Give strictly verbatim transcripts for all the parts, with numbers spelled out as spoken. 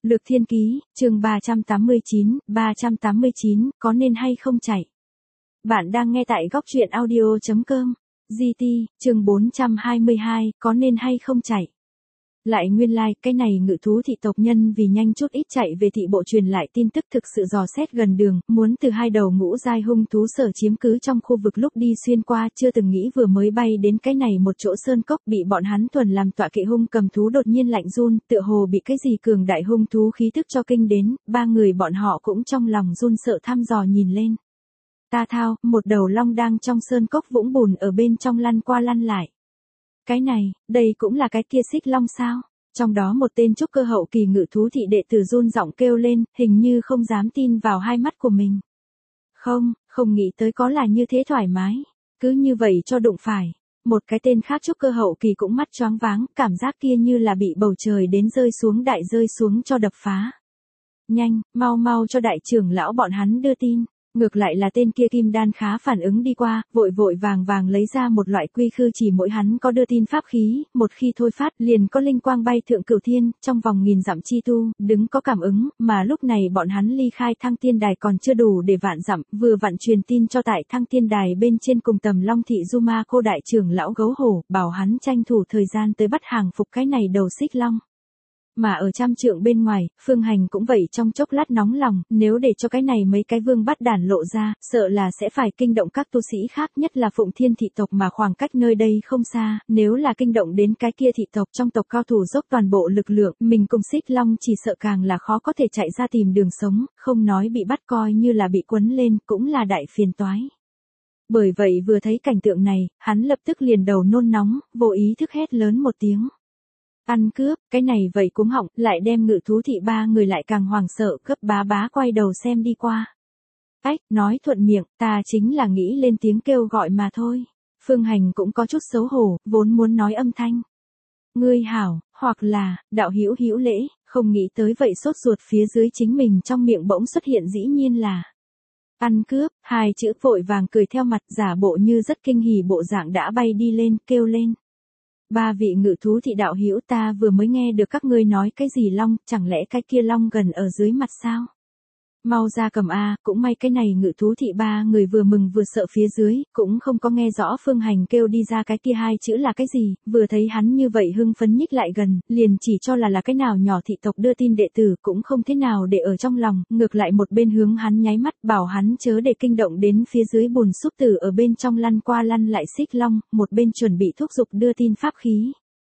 Lược Thiên Ký, chương ba trăm tám mươi chín, ba trăm tám mươi chín, có nên hay không chạy? Bạn đang nghe tại góc truyện audio chấm com. giê tê, chương bốn trăm hai mươi hai, có nên hay không chạy? Lại nguyên lai, like, cái này ngự thú thị tộc nhân vì nhanh chút ít chạy về thị bộ truyền lại tin tức thực sự dò xét gần đường, muốn từ hai đầu ngũ giai hung thú sở chiếm cứ trong khu vực lúc đi xuyên qua, chưa từng nghĩ vừa mới bay đến cái này một chỗ sơn cốc bị bọn hắn thuần làm tọa kỵ hung cầm thú đột nhiên lạnh run, tựa hồ bị cái gì cường đại hung thú khí tức cho kinh đến, ba người bọn họ cũng trong lòng run sợ thăm dò nhìn lên. Ta thao, một đầu long đang trong sơn cốc vũng bùn ở bên trong lăn qua lăn lại. Cái này, đây cũng là cái kia xích long sao? Trong đó một tên trúc cơ hậu kỳ ngự thú thị đệ tử run giọng kêu lên, hình như không dám tin vào hai mắt của mình. Không, không nghĩ tới có là như thế thoải mái. Cứ như vậy cho đụng phải. Một cái tên khác trúc cơ hậu kỳ cũng mắt choáng váng, cảm giác kia như là bị bầu trời đến rơi xuống đại rơi xuống cho đập phá. Nhanh, mau mau cho đại trưởng lão bọn hắn đưa tin. Ngược lại là tên kia kim đan khá phản ứng đi qua, vội vội vàng vàng lấy ra một loại quy khư chỉ mỗi hắn có đưa tin pháp khí, một khi thôi phát liền có linh quang bay thượng cửu thiên, trong vòng nghìn dặm chi tu, đứng có cảm ứng, mà lúc này bọn hắn ly khai thăng tiên đài còn chưa đủ để vạn dặm, vừa vặn truyền tin cho tại thăng tiên đài bên trên cùng tầm long thị du ma cô đại trưởng lão gấu hổ, bảo hắn tranh thủ thời gian tới bắt hàng phục cái này đầu xích long. Mà ở trăm trượng bên ngoài, Phương Hành cũng vậy trong chốc lát nóng lòng, nếu để cho cái này mấy cái vương bắt đản lộ ra, sợ là sẽ phải kinh động các tu sĩ khác, nhất là Phụng Thiên thị tộc mà khoảng cách nơi đây không xa, nếu là kinh động đến cái kia thị tộc trong tộc cao thủ dốc toàn bộ lực lượng, mình cùng xích long chỉ sợ càng là khó có thể chạy ra tìm đường sống, không nói bị bắt coi như là bị quấn lên, cũng là đại phiền toái. Bởi vậy vừa thấy cảnh tượng này, hắn lập tức liền đầu nôn nóng, vô ý thức hét lớn một tiếng. Ăn cướp, cái này vậy cuống họng, lại đem ngự thú thị ba người lại càng hoảng sợ, gấp bá bá quay đầu xem đi qua. Ách, nói thuận miệng, ta chính là nghĩ lên tiếng kêu gọi mà thôi. Phương Hành cũng có chút xấu hổ, vốn muốn nói âm thanh. Ngươi hảo, hoặc là, đạo hữu hữu lễ, không nghĩ tới vậy sốt ruột phía dưới chính mình trong miệng bỗng xuất hiện dĩ nhiên là. Ăn cướp, hai chữ vội vàng cười theo mặt giả bộ như rất kinh hỉ bộ dạng đã bay đi lên, kêu lên. Ba vị ngự thú thị đạo hữu ta vừa mới nghe được các ngươi nói cái gì long, chẳng lẽ cái kia long gần ở dưới mặt sao? Mau ra cầm a, cũng may cái này ngự thú thị ba người vừa mừng vừa sợ phía dưới, cũng không có nghe rõ Phương Hành kêu đi ra cái kia hai chữ là cái gì, vừa thấy hắn như vậy hưng phấn nhích lại gần, liền chỉ cho là là cái nào nhỏ thị tộc đưa tin đệ tử cũng không thế nào để ở trong lòng, ngược lại một bên hướng hắn nháy mắt bảo hắn chớ để kinh động đến phía dưới bùn xúc tử ở bên trong lăn qua lăn lại xích long, một bên chuẩn bị thúc giục đưa tin pháp khí.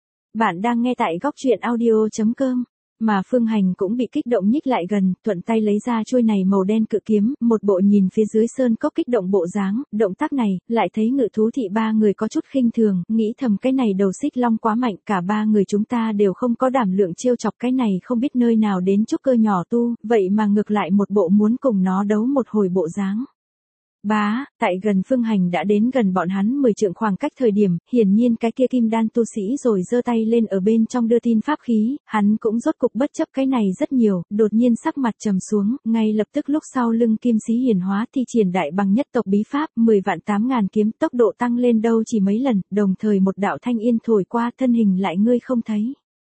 Bạn đang nghe tại góc truyện audio chấm com. Mà Phương Hành cũng bị kích động nhích lại gần, thuận tay lấy ra chuôi này màu đen cự kiếm, một bộ nhìn phía dưới sơn cốc kích động bộ dáng, động tác này, lại thấy ngự thú thị ba người có chút khinh thường, nghĩ thầm cái này đầu xích long quá mạnh, cả ba người chúng ta đều không có đảm lượng trêu chọc cái này không biết nơi nào đến trúc cơ nhỏ tu, vậy mà ngược lại một bộ muốn cùng nó đấu một hồi bộ dáng. Bá, tại gần Phương Hành đã đến gần bọn hắn mười trượng khoảng cách thời điểm, hiển nhiên cái kia kim đan tu sĩ rồi giơ tay lên ở bên trong đưa tin pháp khí, hắn cũng rốt cục bất chấp cái này rất nhiều, đột nhiên sắc mặt trầm xuống, ngay lập tức lúc sau lưng kim sĩ hiển hóa thi triển đại bằng nhất tộc bí pháp, mười vạn tám ngàn kiếm tốc độ tăng lên đâu chỉ mấy lần, đồng thời một đạo thanh yên thổi qua thân hình lại ngươi không thấy.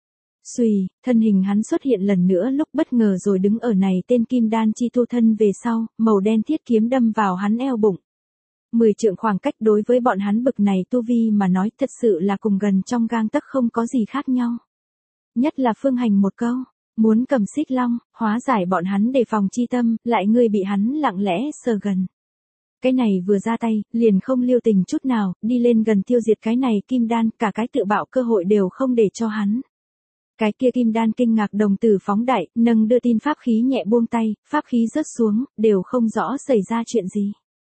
Xùy, thân hình hắn xuất hiện lần nữa lúc bất ngờ rồi đứng ở này tên kim đan chi tu thân về sau, màu đen thiết kiếm đâm vào hắn eo bụng. Mười trượng khoảng cách đối với bọn hắn bực này tu vi mà nói thật sự là cùng gần trong gang tấc không có gì khác nhau. Nhất là Phương Hành một câu, muốn cầm xích long, hóa giải bọn hắn để phòng chi tâm, lại ngươi bị hắn lặng lẽ sờ gần. Cái này vừa ra tay, liền không lưu tình chút nào, đi lên gần tiêu diệt cái này kim đan, cả cái tự bạo cơ hội đều không để cho hắn. Cái kia kim đan kinh ngạc đồng tử phóng đại, nâng đưa tin pháp khí nhẹ buông tay, pháp khí rớt xuống, đều không rõ xảy ra chuyện gì.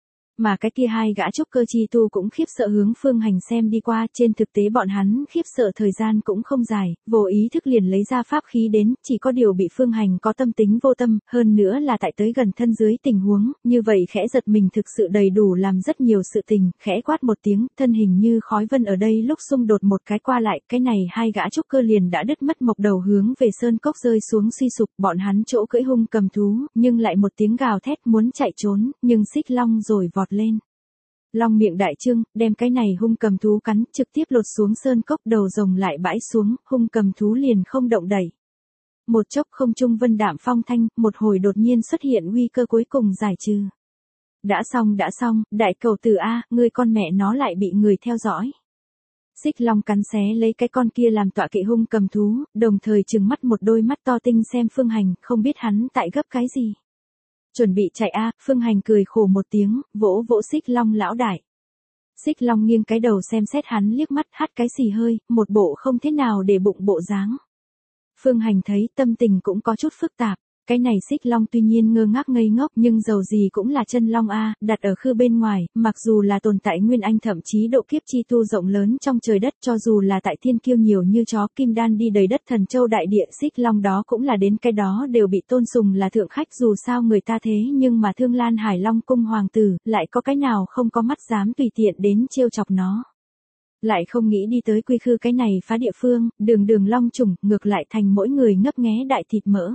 Mà cái kia hai gã trúc cơ chi tu cũng khiếp sợ hướng Phương Hành xem đi qua, trên thực tế bọn hắn khiếp sợ thời gian cũng không dài, vô ý thức liền lấy ra pháp khí đến, chỉ có điều bị Phương Hành có tâm tính vô tâm, hơn nữa là tại tới gần thân dưới tình huống, như vậy khẽ giật mình thực sự đầy đủ làm rất nhiều sự tình, khẽ quát một tiếng, thân hình như khói vân ở đây lúc xung đột một cái qua lại, cái này hai gã trúc cơ liền đã đứt mất mộc đầu hướng về sơn cốc rơi xuống suy sụp, bọn hắn chỗ cưỡi hung cầm thú, nhưng lại một tiếng gào thét muốn chạy trốn, nhưng xích long rồi vọt lên. Long miệng đại trương, đem cái này hung cầm thú cắn, trực tiếp lột xuống sơn cốc đầu rồng lại bãi xuống, hung cầm thú liền không động đẩy. Một chốc không trung vân đạm phong thanh, một hồi đột nhiên xuất hiện nguy cơ cuối cùng giải trừ. Đã xong đã xong, đại cầu tử A, ngươi con mẹ nó lại bị người theo dõi. Xích Long cắn xé lấy cái con kia làm tọa kỵ hung cầm thú, đồng thời trừng mắt một đôi mắt to tinh xem Phương Hành, không biết hắn tại gấp cái gì. Chuẩn bị chạy A, Phương Hành cười khổ một tiếng, vỗ vỗ Xích Long lão đại. Xích Long nghiêng cái đầu xem xét hắn liếc mắt, hắt cái xì hơi, một bộ không thế nào để bụng bộ dáng. Phương Hành thấy tâm tình cũng có chút phức tạp. Cái này Xích Long tuy nhiên ngơ ngác ngây ngốc nhưng dầu gì cũng là chân long A, đặt ở khư bên ngoài, mặc dù là tồn tại nguyên anh thậm chí độ kiếp chi tu rộng lớn trong trời đất, cho dù là tại thiên kiêu nhiều như chó kim đan đi đầy đất thần châu đại địa, Xích Long đó cũng là đến cái đó đều bị tôn sùng là thượng khách, dù sao người ta thế nhưng mà Thương Lan Hải Long cung hoàng tử, lại có cái nào không có mắt dám tùy tiện đến trêu chọc nó. Lại không nghĩ đi tới quy khư cái này phá địa phương, đường đường long trùng, ngược lại thành mỗi người ngấp nghé đại thịt mỡ.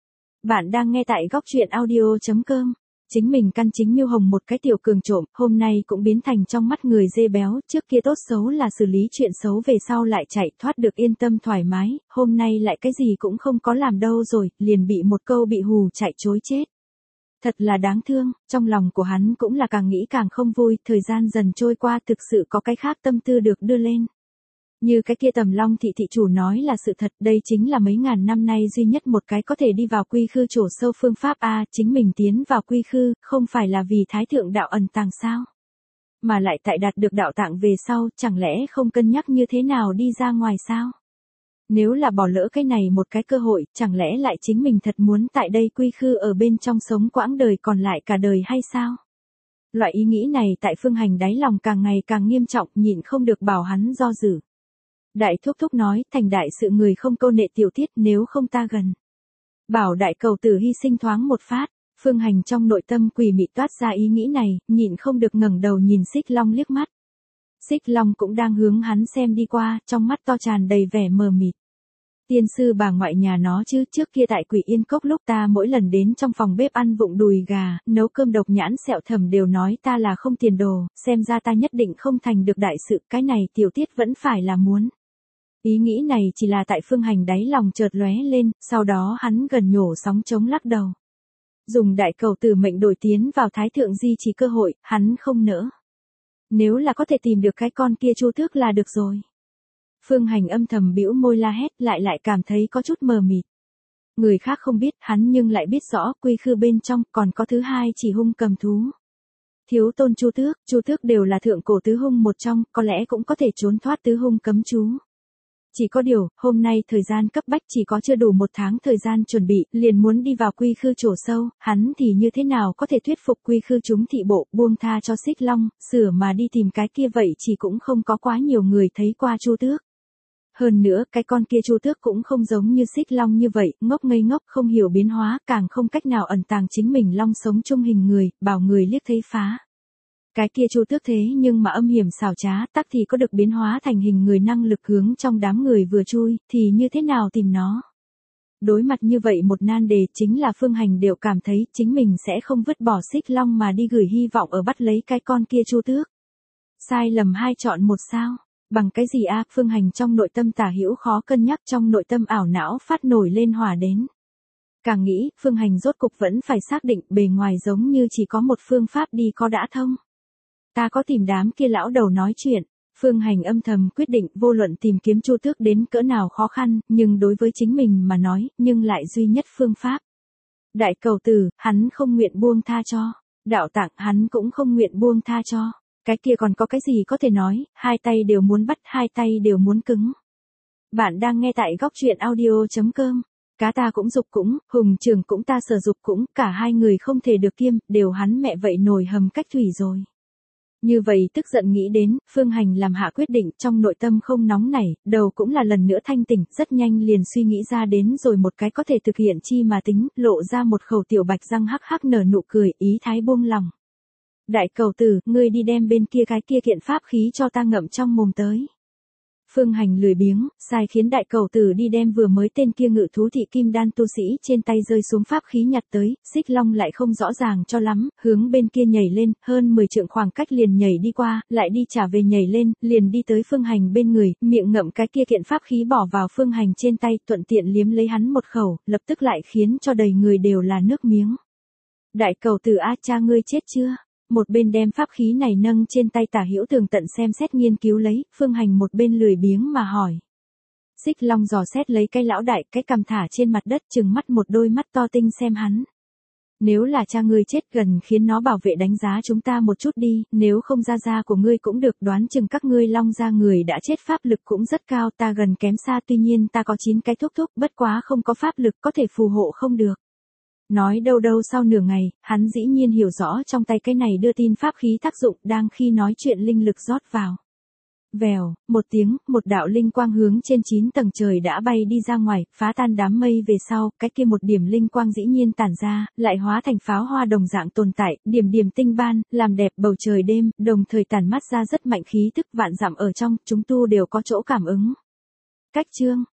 Bạn đang nghe tại góc truyện audio chấm com. Chính mình căn chính Miêu Hồng một cái tiểu cường trộm, hôm nay cũng biến thành trong mắt người dê béo, trước kia tốt xấu là xử lý chuyện xấu về sau lại chạy thoát được yên tâm thoải mái, hôm nay lại cái gì cũng không có làm đâu rồi, liền bị một câu bị hù chạy chối chết. Thật là đáng thương, trong lòng của hắn cũng là càng nghĩ càng không vui, thời gian dần trôi qua thực sự có cái khác tâm tư được đưa lên. Như cái kia Tầm Long thị thị chủ nói là sự thật, đây chính là mấy ngàn năm nay duy nhất một cái có thể đi vào quy khư trổ sâu phương pháp A, chính mình tiến vào quy khư, không phải là vì thái thượng đạo ẩn tàng sao? Mà lại tại đạt được đạo tạng về sau, chẳng lẽ không cân nhắc như thế nào đi ra ngoài sao? Nếu là bỏ lỡ cái này một cái cơ hội, chẳng lẽ lại chính mình thật muốn tại đây quy khư ở bên trong sống quãng đời còn lại cả đời hay sao? Loại ý nghĩ này tại Phương Hành đáy lòng càng ngày càng nghiêm trọng, nhịn không được bảo hắn do dự. Đại thúc thúc nói, thành đại sự người không câu nệ tiểu tiết, nếu không ta gần. Bảo đại cầu tử hy sinh thoáng một phát, Phương Hành trong nội tâm quỷ mị toát ra ý nghĩ này, nhịn không được ngẩng đầu nhìn Xích Long liếc mắt. Xích Long cũng đang hướng hắn xem đi qua, trong mắt to tràn đầy vẻ mờ mịt. Tiên sư bà ngoại nhà nó chứ, trước kia tại Quỷ Yên Cốc lúc ta mỗi lần đến trong phòng bếp ăn vụng đùi gà, nấu cơm độc nhãn sẹo thầm đều nói ta là không tiền đồ, xem ra ta nhất định không thành được đại sự, cái này tiểu tiết vẫn phải là muốn. Ý nghĩ này chỉ là tại Phương Hành đáy lòng chợt lóe lên, sau đó hắn gần nhổ sóng chống lắc đầu. Dùng đại cầu tử mệnh đổi tiến vào thái thượng di chỉ cơ hội, hắn không nỡ. Nếu là có thể tìm được cái con kia Chu Tước là được rồi. Phương Hành âm thầm bĩu môi la hét, lại lại cảm thấy có chút mờ mịt. Người khác không biết, hắn nhưng lại biết rõ, quy khư bên trong còn có thứ hai chỉ hung cầm thú. Thiếu tôn Chu Tước, Chu Tước đều là thượng cổ tứ hung một trong, có lẽ cũng có thể trốn thoát tứ hung cấm chú. Chỉ có điều, hôm nay thời gian cấp bách chỉ có chưa đủ một tháng thời gian chuẩn bị, liền muốn đi vào quy khư trổ sâu, hắn thì như thế nào có thể thuyết phục quy khư chúng thị bộ, buông tha cho Xích Long, sửa mà đi tìm cái kia vậy chỉ cũng không có quá nhiều người thấy qua Chu Tước. Hơn nữa, cái con kia Chu Tước cũng không giống như Xích Long như vậy, ngốc ngây ngốc không hiểu biến hóa, càng không cách nào ẩn tàng chính mình long sống chung hình người, bảo người liếc thấy phá. Cái kia Chu Tước thế nhưng mà âm hiểm xảo trá, tắc thì có được biến hóa thành hình người năng lực hướng trong đám người vừa chui, thì như thế nào tìm nó? Đối mặt như vậy một nan đề chính là Phương Hành đều cảm thấy chính mình sẽ không vứt bỏ Xích Long mà đi gửi hy vọng ở bắt lấy cái con kia Chu Tước. Sai lầm hai chọn một sao? Bằng cái gì a? Phương Hành trong nội tâm tả hữu khó cân nhắc, trong nội tâm ảo não phát nổi lên hỏa đến. Càng nghĩ, Phương Hành rốt cục vẫn phải xác định bề ngoài giống như chỉ có một phương pháp đi có đã thông. Ta có tìm đám kia lão đầu nói chuyện. Phương Hành âm thầm quyết định vô luận tìm kiếm Chu Tước đến cỡ nào khó khăn, nhưng đối với chính mình mà nói, nhưng lại duy nhất phương pháp. Đại cầu tử, hắn không nguyện buông tha cho. Đạo tạng, hắn cũng không nguyện buông tha cho. Cái kia còn có cái gì có thể nói, hai tay đều muốn bắt, hai tay đều muốn cứng. Bạn đang nghe tại góc truyện audio chấm com. Cá ta cũng dục cũng, hùng trường cũng ta sở dục cũng, cả hai người không thể được kiêm, đều hắn mẹ vậy nổi hầm cách thủy rồi. Như vậy tức giận nghĩ đến, Phương Hành làm hạ quyết định trong nội tâm không nóng nảy, đầu cũng là lần nữa thanh tỉnh, rất nhanh liền suy nghĩ ra đến rồi một cái có thể thực hiện chi mà tính, lộ ra một khẩu tiểu bạch răng hắc hắc nở nụ cười, ý thái buông lòng. Đại cầu tử, ngươi đi đem bên kia cái kia kiện pháp khí cho ta ngậm trong mồm tới. Phương Hành lười biếng, sai khiến đại cầu tử đi đem vừa mới tên kia ngự thú thị kim đan tu sĩ trên tay rơi xuống pháp khí nhặt tới, Xích Long lại không rõ ràng cho lắm, hướng bên kia nhảy lên, hơn mười trượng khoảng cách liền nhảy đi qua, lại đi trả về nhảy lên, liền đi tới Phương Hành bên người, miệng ngậm cái kia kiện pháp khí bỏ vào Phương Hành trên tay, thuận tiện liếm lấy hắn một khẩu, lập tức lại khiến cho đầy người đều là nước miếng. Đại cầu tử a cha ngươi chết chưa? Một bên đem pháp khí này nâng trên tay Tả Hữu Tường tận xem xét nghiên cứu lấy, Phương Hành một bên lười biếng mà hỏi. Xích Long dò xét lấy cái lão đại, cái cằm thả trên mặt đất, trừng mắt một đôi mắt to tinh xem hắn. Nếu là cha ngươi chết gần khiến nó bảo vệ đánh giá chúng ta một chút đi, nếu không gia gia của ngươi cũng được, đoán chừng các ngươi Long gia người đã chết pháp lực cũng rất cao, ta gần kém xa, tuy nhiên ta có chín cái thúc thúc, bất quá không có pháp lực có thể phù hộ không được. Nói đâu đâu sau nửa ngày, hắn dĩ nhiên hiểu rõ trong tay cái này đưa tin pháp khí tác dụng, đang khi nói chuyện linh lực rót vào. Vèo, một tiếng, một đạo linh quang hướng trên chín tầng trời đã bay đi ra ngoài, phá tan đám mây về sau, cái kia một điểm linh quang dĩ nhiên tản ra, lại hóa thành pháo hoa đồng dạng tồn tại, điểm điểm tinh ban, làm đẹp bầu trời đêm, đồng thời tản mát ra rất mạnh khí tức vạn dặm ở trong, chúng tu đều có chỗ cảm ứng. Cách chương